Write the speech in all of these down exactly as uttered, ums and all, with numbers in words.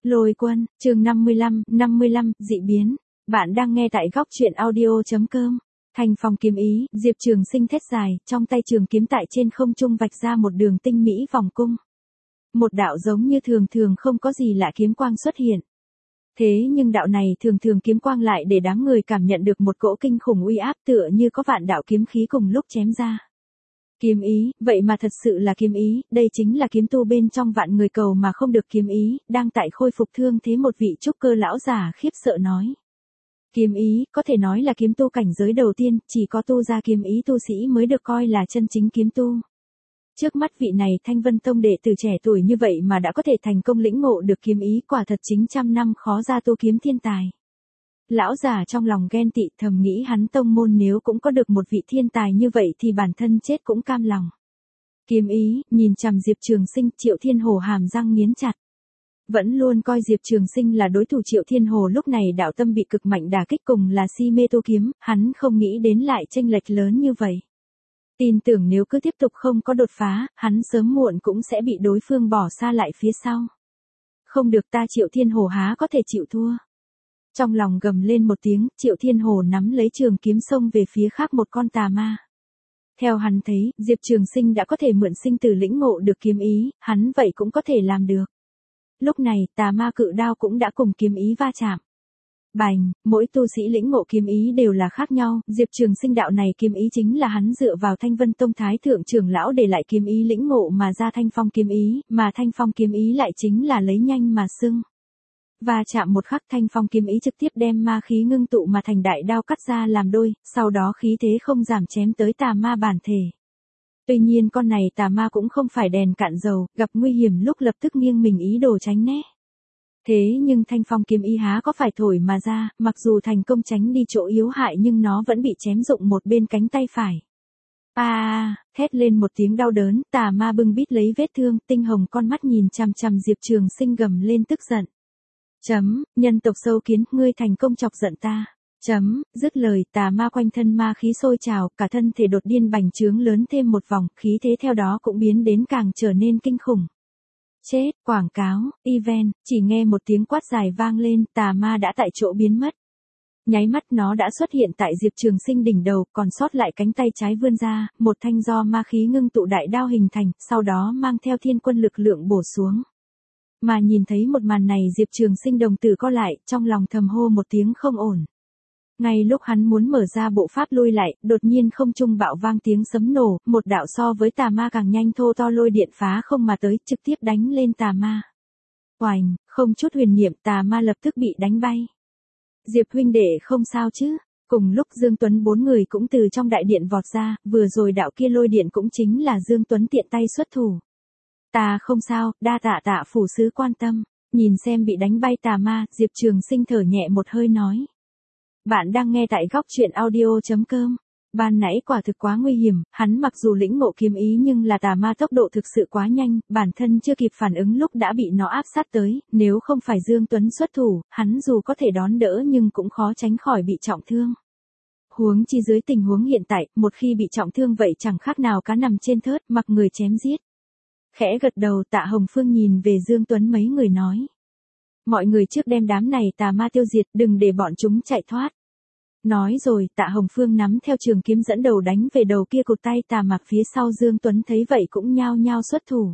Lôi Quân, chương năm mươi lăm, năm mươi lăm, dị biến. Bạn đang nghe tại góc truyện audio.com. Thành phong kiếm ý, Diệp Trường Sinh thét dài, trong tay trường kiếm tại trên không trung vạch ra một đường tinh mỹ vòng cung. Một đạo giống như thường thường không có gì lạ kiếm quang xuất hiện. Thế nhưng đạo này thường thường kiếm quang lại để đám người cảm nhận được một cỗ kinh khủng uy áp tựa như có vạn đạo kiếm khí cùng lúc chém ra. Kiếm ý, vậy mà thật sự là kiếm ý, đây chính là kiếm tu bên trong vạn người cầu mà không được kiếm ý, đang tại khôi phục thương thế một vị trúc cơ lão giả khiếp sợ nói. Kiếm ý, có thể nói là kiếm tu cảnh giới đầu tiên, chỉ có tu ra kiếm ý tu sĩ mới được coi là chân chính kiếm tu. Trước mắt vị này Thanh Vân Tông đệ tử trẻ tuổi như vậy mà đã có thể thành công lĩnh ngộ được kiếm ý, quả thật chính trăm năm khó ra tu kiếm thiên tài. Lão già trong lòng ghen tị thầm nghĩ hắn tông môn nếu cũng có được một vị thiên tài như vậy thì bản thân chết cũng cam lòng. Kiếm ý, nhìn chằm Diệp Trường Sinh, Triệu Thiên Hồ hàm răng nghiến chặt. Vẫn luôn coi Diệp Trường Sinh là đối thủ Triệu Thiên Hồ lúc này đạo tâm bị cực mạnh đả kích cùng là si mê tu kiếm, hắn không nghĩ đến lại chênh lệch lớn như vậy. Tin tưởng nếu cứ tiếp tục không có đột phá, hắn sớm muộn cũng sẽ bị đối phương bỏ xa lại phía sau. Không được, ta Triệu Thiên Hồ há có thể chịu thua. Trong lòng gầm lên một tiếng, Triệu Thiên Hồ nắm lấy trường kiếm xông về phía khác một con tà ma. Theo hắn thấy, Diệp Trường Sinh đã có thể mượn sinh tử lĩnh ngộ được kiếm ý, hắn vậy cũng có thể làm được. Lúc này, tà ma cự đao cũng đã cùng kiếm ý va chạm. Bành, mỗi tu sĩ lĩnh ngộ kiếm ý đều là khác nhau, Diệp Trường Sinh đạo này kiếm ý chính là hắn dựa vào Thanh Vân Tông Thái Thượng trưởng lão để lại kiếm ý lĩnh ngộ mà ra thanh phong kiếm ý, mà thanh phong kiếm ý lại chính là lấy nhanh mà xưng. Và chạm một khắc thanh phong kiếm ý trực tiếp đem ma khí ngưng tụ mà thành đại đao cắt ra làm đôi, sau đó khí thế không giảm chém tới tà ma bản thể. Tuy nhiên con này tà ma cũng không phải đèn cạn dầu, gặp nguy hiểm lúc lập tức nghiêng mình ý đồ tránh né. Thế nhưng thanh phong kiếm ý há có phải thổi mà ra, mặc dù thành công tránh đi chỗ yếu hại nhưng nó vẫn bị chém rụng một bên cánh tay phải. A, à, thét lên một tiếng đau đớn, tà ma bưng bít lấy vết thương, tinh hồng con mắt nhìn chằm chằm Diệp Trường Sinh gầm lên tức giận. Chấm, nhân tộc sâu kiến, ngươi thành công chọc giận ta. Chấm, dứt lời, tà ma quanh thân ma khí sôi trào, cả thân thể đột nhiên bành trướng lớn thêm một vòng, khí thế theo đó cũng biến đến càng trở nên kinh khủng. Chết, quảng cáo, event, chỉ nghe một tiếng quát dài vang lên, tà ma đã tại chỗ biến mất. Nháy mắt nó đã xuất hiện tại Diệp Trường Sinh đỉnh đầu, còn sót lại cánh tay trái vươn ra, một thanh do ma khí ngưng tụ đại đao hình thành, sau đó mang theo thiên quân lực lượng bổ xuống. Mà nhìn thấy một màn này Diệp Trường Sinh đồng tử co lại, trong lòng thầm hô một tiếng không ổn. Ngay lúc hắn muốn mở ra bộ pháp lui lại, đột nhiên không trung bạo vang tiếng sấm nổ, một đạo so với tà ma càng nhanh thô to lôi điện phá không mà tới, trực tiếp đánh lên tà ma. Oành, không chút huyền niệm, tà ma lập tức bị đánh bay. Diệp huynh đệ không sao chứ? Cùng lúc Dương Tuấn bốn người cũng từ trong đại điện vọt ra, vừa rồi đạo kia lôi điện cũng chính là Dương Tuấn tiện tay xuất thủ. Ta không sao, đa tạ tạ phủ sứ quan tâm. Nhìn xem bị đánh bay tà ma, Diệp Trường Sinh thở nhẹ một hơi nói. Bạn đang nghe tại góc truyện audio.com. Ban nãy quả thực quá nguy hiểm, hắn mặc dù lĩnh ngộ kiếm ý nhưng là tà ma tốc độ thực sự quá nhanh, bản thân chưa kịp phản ứng lúc đã bị nó áp sát tới, nếu không phải Dương Tuấn xuất thủ, hắn dù có thể đón đỡ nhưng cũng khó tránh khỏi bị trọng thương. Huống chi dưới tình huống hiện tại, một khi bị trọng thương vậy chẳng khác nào cá nằm trên thớt, mặc người chém giết. Khẽ gật đầu, Tạ Hồng Phương nhìn về Dương Tuấn mấy người nói. Mọi người trước đem đám này tà ma tiêu diệt, đừng để bọn chúng chạy thoát. Nói rồi, Tạ Hồng Phương nắm theo trường kiếm dẫn đầu đánh về đầu kia cụt tay tà ma, phía sau Dương Tuấn thấy vậy cũng nhao nhao xuất thủ.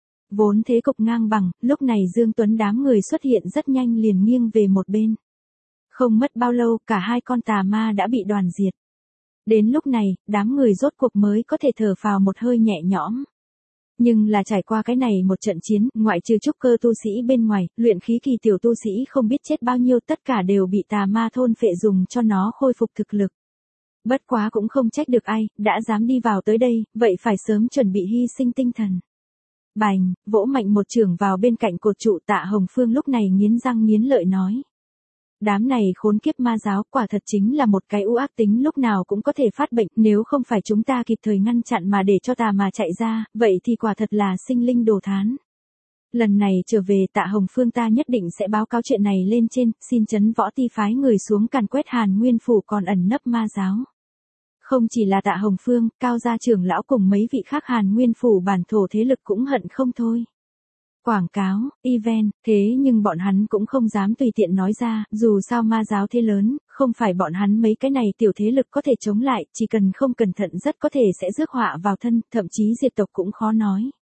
Vốn thế cục ngang bằng, lúc này Dương Tuấn đám người xuất hiện rất nhanh liền nghiêng về một bên. Không mất bao lâu, cả hai con tà ma đã bị đoàn diệt. Đến lúc này, đám người rốt cuộc mới có thể thở phào một hơi nhẹ nhõm. Nhưng là trải qua cái này một trận chiến, ngoại trừ trúc cơ tu sĩ bên ngoài, luyện khí kỳ tiểu tu sĩ không biết chết bao nhiêu, tất cả đều bị tà ma thôn phệ dùng cho nó khôi phục thực lực. Bất quá cũng không trách được ai, đã dám đi vào tới đây, vậy phải sớm chuẩn bị hy sinh tinh thần. Bành, vỗ mạnh một chưởng vào bên cạnh cột trụ, Tạ Hồng Phương lúc này nghiến răng nghiến lợi nói. Đám này khốn kiếp ma giáo quả thật chính là một cái u ác tính lúc nào cũng có thể phát bệnh, nếu không phải chúng ta kịp thời ngăn chặn mà để cho tà mà chạy ra, vậy thì quả thật là sinh linh đồ thán. Lần này trở về Tạ Hồng Phương ta nhất định sẽ báo cáo chuyện này lên trên, xin trấn võ ti phái người xuống càn quét Hàn Nguyên phủ còn ẩn nấp ma giáo. Không chỉ là Tạ Hồng Phương, Cao gia trưởng lão cùng mấy vị khác Hàn Nguyên phủ bản thổ thế lực cũng hận không thôi. quảng cáo, event, thế nhưng bọn hắn cũng không dám tùy tiện nói ra, dù sao ma giáo thế lớn, không phải bọn hắn mấy cái này tiểu thế lực có thể chống lại, chỉ cần không cẩn thận rất có thể sẽ rước họa vào thân, thậm chí diệt tộc cũng khó nói.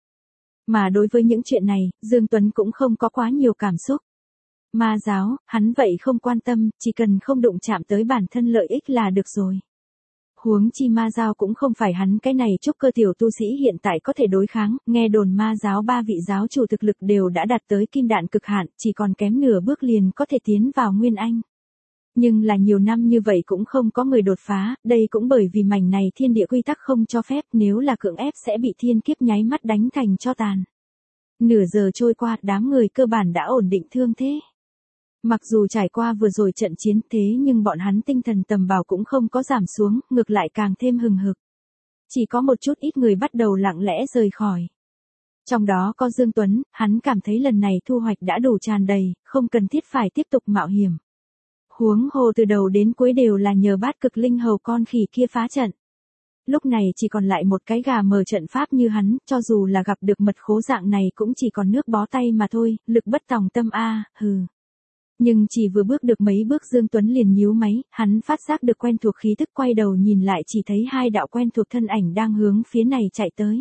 Mà đối với những chuyện này, Dương Tuấn cũng không có quá nhiều cảm xúc. Ma giáo, hắn vậy không quan tâm, chỉ cần không đụng chạm tới bản thân lợi ích là được rồi. Huống chi ma giáo cũng không phải hắn cái này trúc cơ tiểu tu sĩ hiện tại có thể đối kháng, nghe đồn ma giáo ba vị giáo chủ thực lực đều đã đạt tới kim đạn cực hạn, chỉ còn kém nửa bước liền có thể tiến vào Nguyên Anh. Nhưng là nhiều năm như vậy cũng không có người đột phá, đây cũng bởi vì mảnh này thiên địa quy tắc không cho phép, nếu là cưỡng ép sẽ bị thiên kiếp nháy mắt đánh thành tro tàn. Nửa giờ trôi qua, đám người cơ bản đã ổn định thương thế. Mặc dù trải qua vừa rồi trận chiến thế nhưng bọn hắn tinh thần tầm bảo cũng không có giảm xuống, ngược lại càng thêm hừng hực. Chỉ có một chút ít người bắt đầu lặng lẽ rời khỏi. Trong đó có Dương Tuấn, hắn cảm thấy lần này thu hoạch đã đủ tràn đầy, không cần thiết phải tiếp tục mạo hiểm. Huống hồ từ đầu đến cuối đều là nhờ bát cực linh hầu con khỉ kia phá trận. Lúc này chỉ còn lại một cái gà mờ trận pháp như hắn, cho dù là gặp được mật khố dạng này cũng chỉ còn nước bó tay mà thôi, lực bất tòng tâm a, hừ. Nhưng chỉ vừa bước được mấy bước Dương Tuấn liền nhíu máy, hắn phát giác được quen thuộc khí tức, quay đầu nhìn lại chỉ thấy hai đạo quen thuộc thân ảnh đang hướng phía này chạy tới.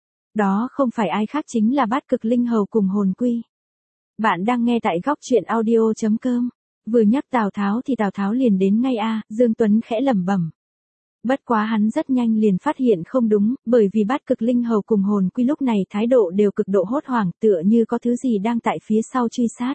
Đó không phải ai khác chính là bát cực linh hầu cùng hồn quy. Bạn đang nghe tại góc truyện audio chấm com. Vừa nhắc Tào Tháo thì Tào Tháo liền đến ngay a, Dương Tuấn khẽ lẩm bẩm. Bất quá hắn rất nhanh liền phát hiện không đúng, bởi vì bát cực linh hầu cùng hồn quy lúc này thái độ đều cực độ hốt hoảng, tựa như có thứ gì đang tại phía sau truy sát.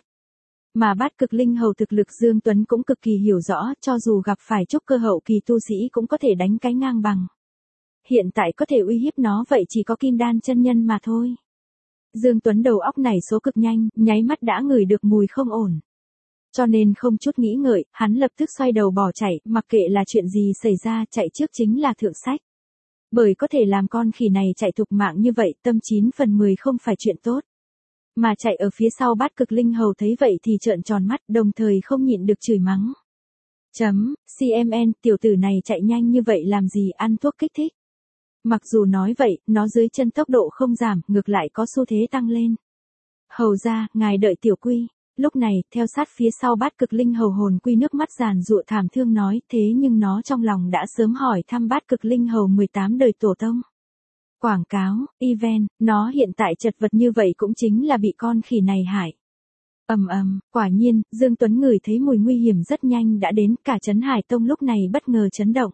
Mà bát cực linh hầu thực lực Dương Tuấn cũng cực kỳ hiểu rõ, cho dù gặp phải trúc cơ hậu kỳ tu sĩ cũng có thể đánh cái ngang bằng. Hiện tại có thể uy hiếp nó vậy chỉ có kim đan chân nhân mà thôi. Dương Tuấn đầu óc nảy số cực nhanh, nháy mắt đã ngửi được mùi không ổn. Cho nên không chút nghĩ ngợi, hắn lập tức xoay đầu bỏ chạy, mặc kệ là chuyện gì xảy ra, chạy trước chính là thượng sách. Bởi có thể làm con khỉ này chạy thục mạng như vậy, tâm chín phần mười không phải chuyện tốt. Mà chạy ở phía sau bát cực linh hầu thấy vậy thì trợn tròn mắt, đồng thời không nhịn được chửi mắng. Chấm, cmn, tiểu tử này chạy nhanh như vậy làm gì, ăn thuốc kích thích. Mặc dù nói vậy, nó dưới chân tốc độ không giảm, ngược lại có xu thế tăng lên. Hầu ra, ngài đợi tiểu quy. Lúc này, theo sát phía sau bát cực linh hầu hồn quy nước mắt giàn giụa thảm thương nói, thế nhưng nó trong lòng đã sớm hỏi thăm bát cực linh hầu mười tám đời tổ tông. Quảng cáo, event, nó hiện tại chật vật như vậy cũng chính là bị con khỉ này hại. Ầm ầm, quả nhiên, Dương Tuấn ngửi thấy mùi nguy hiểm rất nhanh đã đến, cả Trấn Hải Tông lúc này bất ngờ chấn động.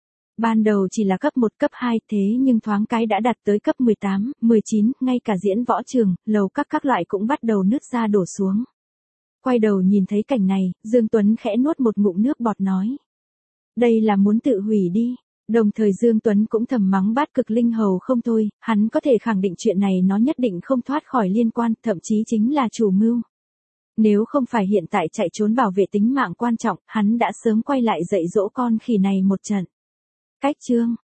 Ban đầu chỉ là cấp một cấp hai thế nhưng thoáng cái đã đạt tới cấp mười tám, mười chín, ngay cả diễn võ trường, lầu các các loại cũng bắt đầu nứt ra đổ xuống. Quay đầu nhìn thấy cảnh này, Dương Tuấn khẽ nuốt một ngụm nước bọt nói. Đây là muốn tự hủy đi. Đồng thời Dương Tuấn cũng thầm mắng bát cực linh hầu không thôi, hắn có thể khẳng định chuyện này nó nhất định không thoát khỏi liên quan, thậm chí chính là chủ mưu. Nếu không phải hiện tại chạy trốn bảo vệ tính mạng quan trọng, hắn đã sớm quay lại dạy dỗ con khỉ này một trận. Cách chương.